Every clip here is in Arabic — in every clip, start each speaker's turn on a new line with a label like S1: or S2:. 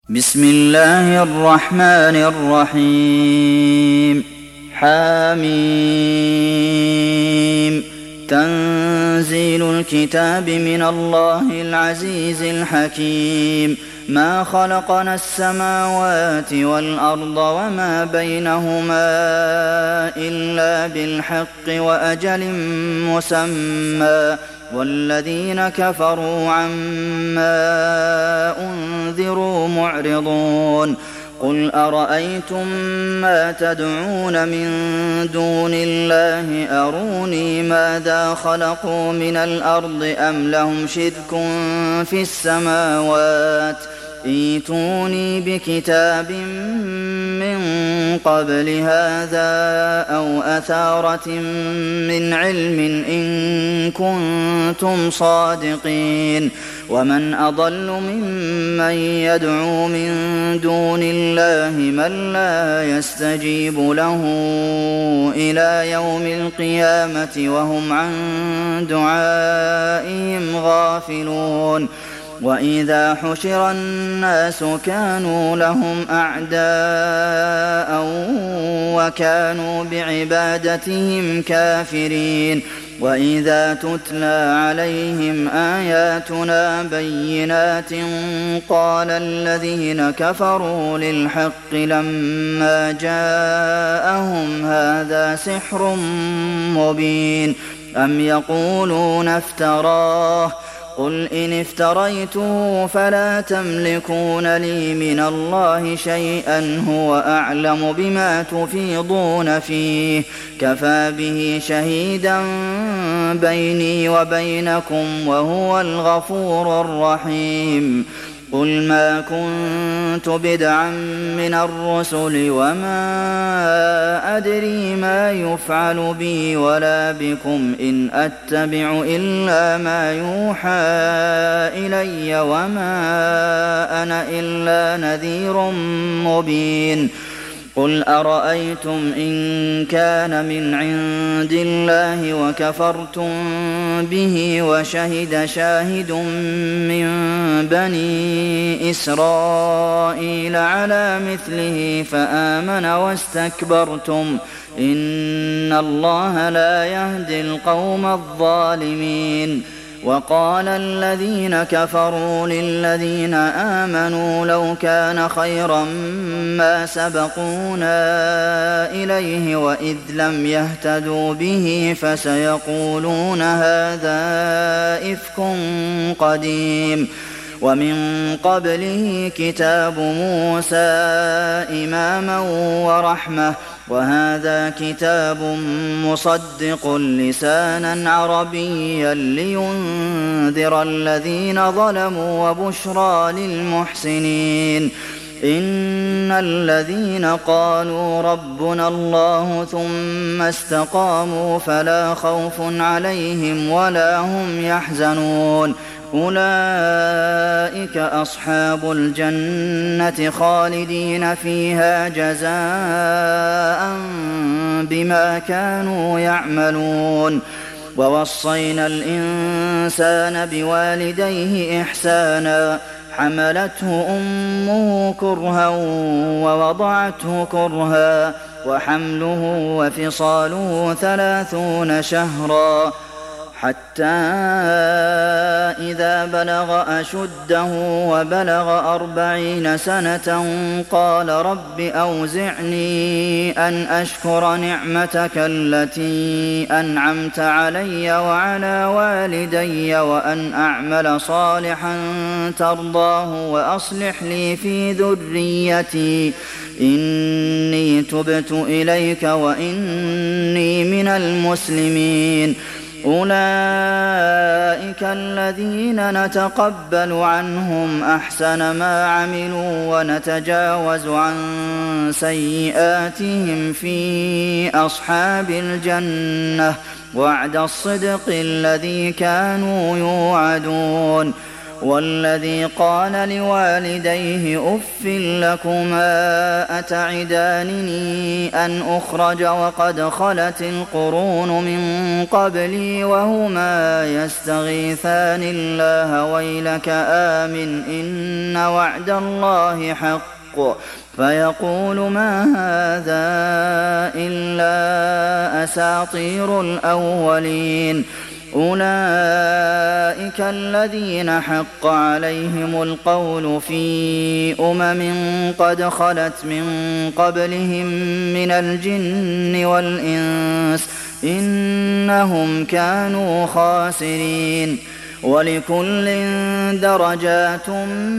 S1: بسم الله الرحمن الرحيم حم تنزيل الكتاب من الله العزيز الحكيم ما خلقنا السماوات والأرض وما بينهما إلا بالحق وأجل مسمى والذين كفروا عما أنذروا معرضون قل أرأيتم ما تدعون من دون الله أروني ماذا خلقوا من الأرض أم لهم شرك في السماوات ائتوني بكتاب من قبل هذا أو أثارة من علم إن كنتم صادقين ومن أضل ممن يدعو من دون الله من لا يستجيب له إلى يوم القيامة وهم عن دعائهم غافلون وإذا حشر الناس كانوا لهم أعداء وكانوا بعبادتهم كافرين وإذا تتلى عليهم آياتنا بينات قال الذين كفروا للحق لما جاءهم هذا سحر مبين أم يقولون افتراه قل إن افتريته فلا تملكون لي من الله شيئا هو أعلم بما تفيضون فيه كفى به شهيدا بيني وبينكم وهو الغفور الرحيم قل ما كنت بدعا من الرسل وما أدري ما يفعل بي ولا بكم إن أتبع إلا ما يوحى إلي وما أنا إلا نذير مبين قل أرأيتم إن كان من عند الله وكفرتم به وشهد شاهد من بني إسرائيل على مثله فآمن واستكبرتم إن الله لا يهدي القوم الظالمين وقال الذين كفروا للذين آمنوا لو كان خيرا ما سبقونا إليه وإذ لم يهتدوا به فسيقولون هذا إفك قديم ومن قبله كتاب موسى إماما ورحمة وهذا كتاب مصدق لسانا عربيا لينذر الذين ظلموا وبشرى للمحسنين إن الذين قالوا ربنا الله ثم استقاموا فلا خوف عليهم ولا هم يحزنون أولئك أصحاب الجنة خالدين فيها جزاء بما كانوا يعملون ووصينا الإنسان بوالديه إحسانا حملته أمه كرها ووضعته كرها وحمله وفصاله 30 شهرا حتى إذا بلغ أشده وبلغ 40 سنة قال رب أوزعني أن أشكر نعمتك التي أنعمت علي وعلى والدي وأن أعمل صالحا ترضاه وأصلح لي في ذريتي إني تبت إليك وإني من المسلمين أولئك الذين نتقبل عنهم أحسن ما عملوا ونتجاوز عن سيئاتهم في أصحاب الجنة وعد الصدق الذي كانوا يوعدون والذي قال لوالديه أف لكما أتعدانني أن أخرج وقد خلت القرون من قبلي وهما يستغيثان الله ويلك آمن إن وعد الله حق فيقول ما هذا إلا أساطير الأولين أولئك الذين حق عليهم القول في قد خلت من قبلهم من الجن والإنس إنهم كانوا خاسرين ولكل درجات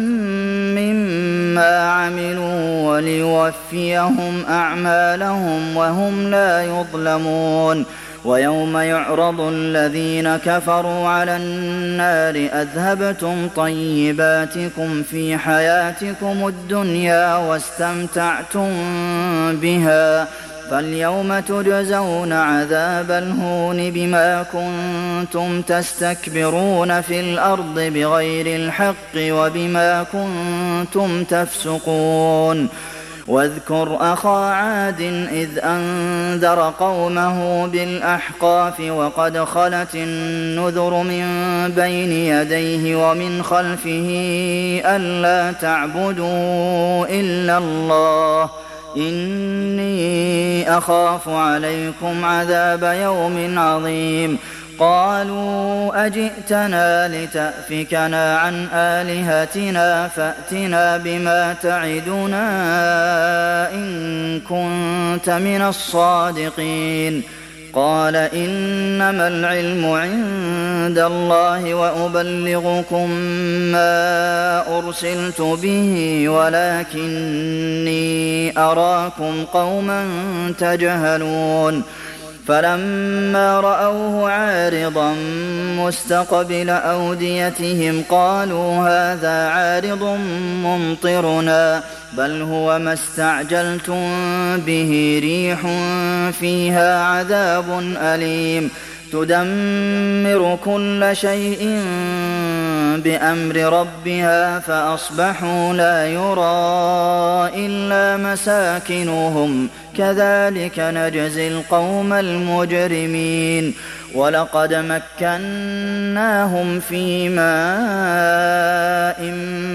S1: مما عملوا وليوفيهم أعمالهم وهم لا يظلمون ويوم يعرض الذين كفروا على النار أذهبتم طيباتكم في حياتكم الدنيا واستمتعتم بها فاليوم تجزون عذاب الهون بما كنتم تستكبرون في الأرض بغير الحق وبما كنتم تفسقون واذكر أخا عاد إذ أنذر قومه بالأحقاف وقد خلت النذر من بين يديه ومن خلفه ألا تعبدوا إلا الله إني أخاف عليكم عذاب يوم عظيم قالوا أجئتنا لتأفكنا عن آلهتنا فأتنا بما تعدنا إن كنت من الصادقين قال إنما العلم عند الله وأبلغكم ما أرسلت به ولكني أراكم قوما تجهلون فلما رأوه عارضا مستقبل أوديتهم قالوا هذا عارض ممطرنا بل هو ما استعجلتم به ريح فيها عذاب أليم تدمر كل شيء بأمر ربها فأصبحوا لا يرى إلا مساكنهم كذلك نجزي القوم المجرمين ولقد مكناهم في ماء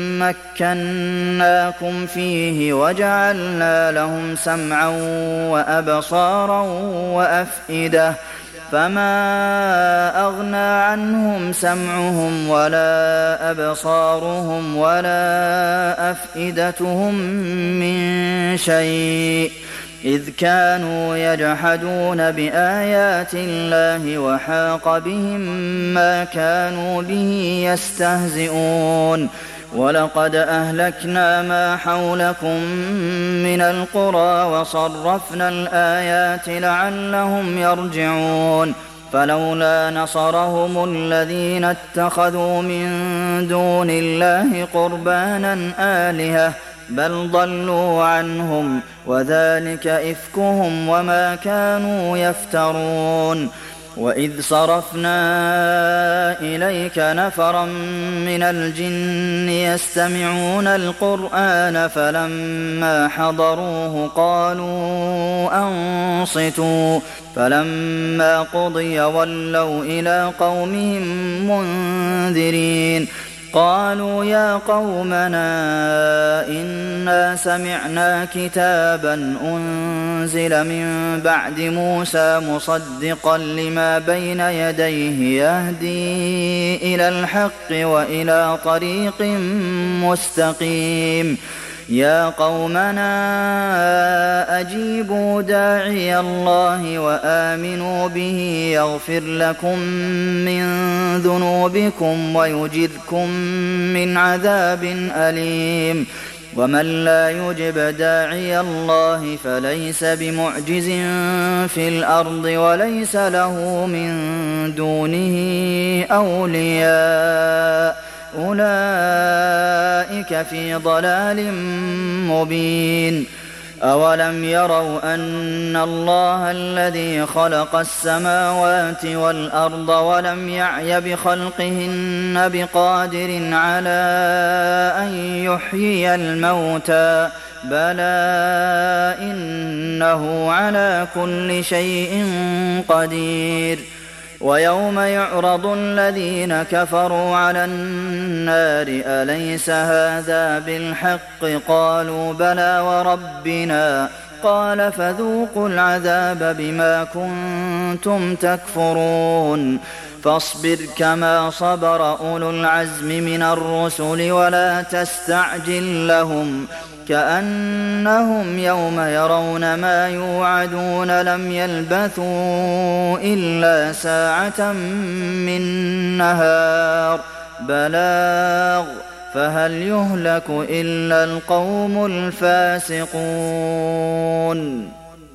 S1: مكناكم فيه وجعلنا لهم سمعا وأبصارا وأفئدة فما أغنى عنهم سمعهم ولا أبصارهم ولا أفئدتهم من شيء إذ كانوا يجحدون بآيات الله وحاق بهم ما كانوا به يستهزئون ولقد أهلكنا ما حولكم من القرى وصرفنا الآيات لعلهم يرجعون فلولا نصرهم الذين اتخذوا من دون الله قربانا آلهة بل ضلوا عنهم وذلك إفكهم وما كانوا يفترون وإذ صرفنا إليك نفرا من الجن يستمعون القرآن فلما حضروه قالوا أنصتوا فلما قضي ولوا إلى قومهم منذرين قالوا يا قومنا إنا سمعنا كتابا أنزل من بعد موسى مصدقا لما بين يديه يهدي إلى الحق وإلى طريق مستقيم يا قومنا أجيبوا داعي الله وآمنوا به يغفر لكم من ذنوبكم ويجركم من عذاب أليم ومن لا يجب داعي الله فليس بمعجز في الأرض وليس له من دونه أولياء أولئك في ضلال مبين أَوَلَمْ يَرَوْا أَنَّ اللَّهَ الَّذِي خَلَقَ السَّمَاوَاتِ وَالْأَرْضَ وَلَمْ يَعْيَ بِخَلْقِهِنَّ بِقَادِرٍ عَلَىٰ أَن يُحْيِيَ الْمَوْتَىٰ ۚ بَلَىٰ إِنَّهُ عَلَىٰ كُلِّ شَيْءٍ قَدِيرٌ وَيَوْمَ يُعْرَضُ الَّذِينَ كَفَرُوا عَلَى النَّارِ أَلَيْسَ هَٰذَا بِالْحَقِّ ۖ قَالُوا بَلَىٰ وَرَبِّنَا ۚ قَالَ فَذُوقُوا الْعَذَابَ بِمَا كُنتُمْ تَكْفُرُونَ فاصبر كما صبر أولو العزم من الرسل ولا تستعجل لهم كأنهم يوم يرون ما يوعدون لم يلبثوا إلا ساعة من نهار بلاغ فهل يهلك إلا القوم الفاسقون